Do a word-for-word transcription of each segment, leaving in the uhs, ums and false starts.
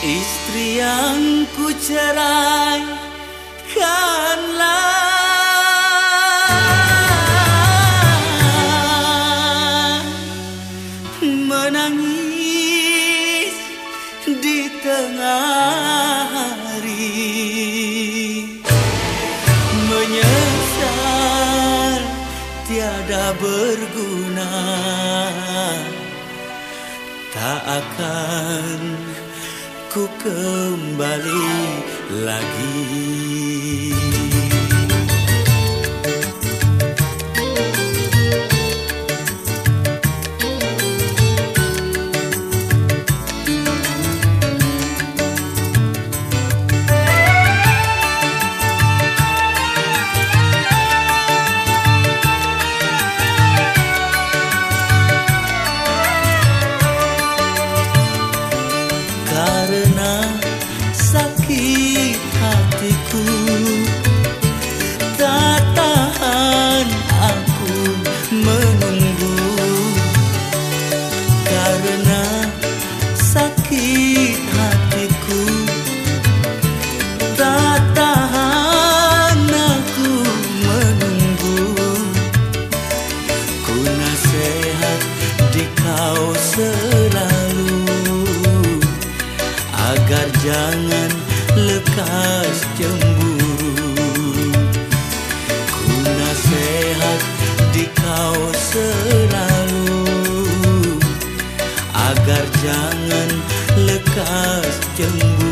Istri yang ku ceraikanlah menangis di tengah hari, menyesal tiada berguna, tak akan ku kembali lagi. Karena sakit hatiku, tak tahan aku menunggu. Karena sakit hatiku, tak tahan aku menunggu. Ku nasihat di kau selalu agar jangan lekas cemburu. Ku nasihat di kau selalu agar jangan lekas cemburu.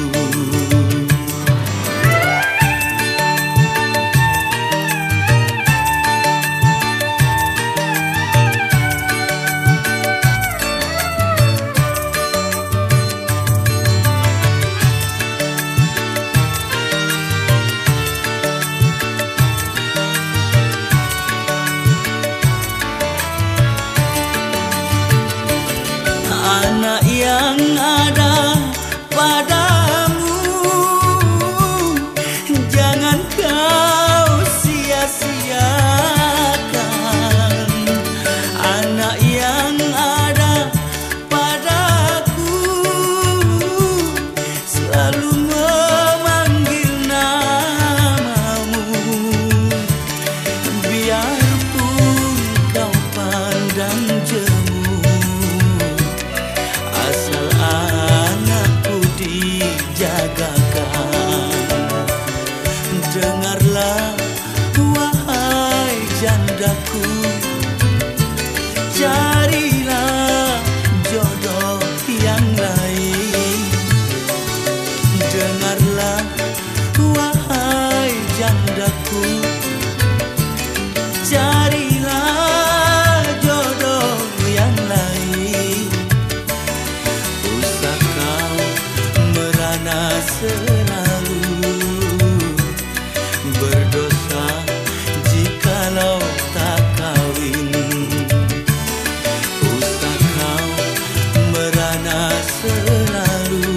Anak yang ada padamu, jangan kau sia-siakan. Anak yang ada padaku selalu memanggil namamu. Biarpun kau pandang jemu, asal anakku dijagakan. Dengarlah wahai jandaku, carilah jodoh yang lain. Dengarlah wahai jandaku, carilah jodoh yang lain. Usah kau merana selalu, berdosa jikalau tak kawin. Usah kau merana selalu,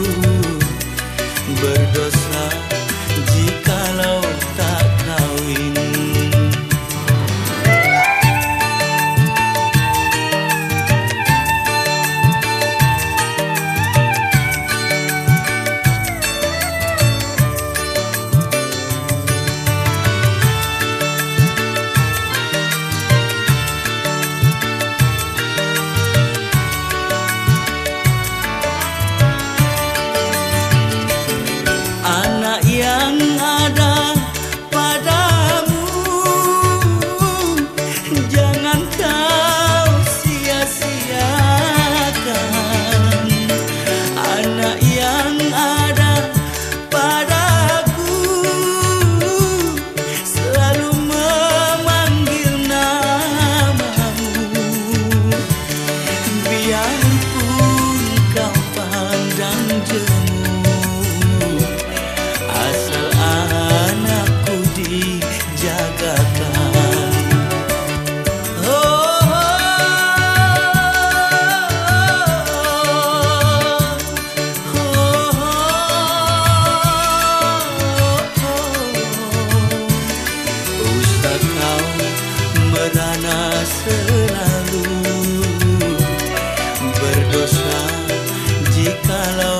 berdosa jikalau tak kawin. Anak yang ada padamu, jangan kau sia-siakan. Anak yang ada padaku selalu memanggil namamu. Biarpun kau pandang jemu, asal anakku dijagakan. Oh, oh, oh, oh, oh, oh. Usah kau merana selalu, berdosa jikalau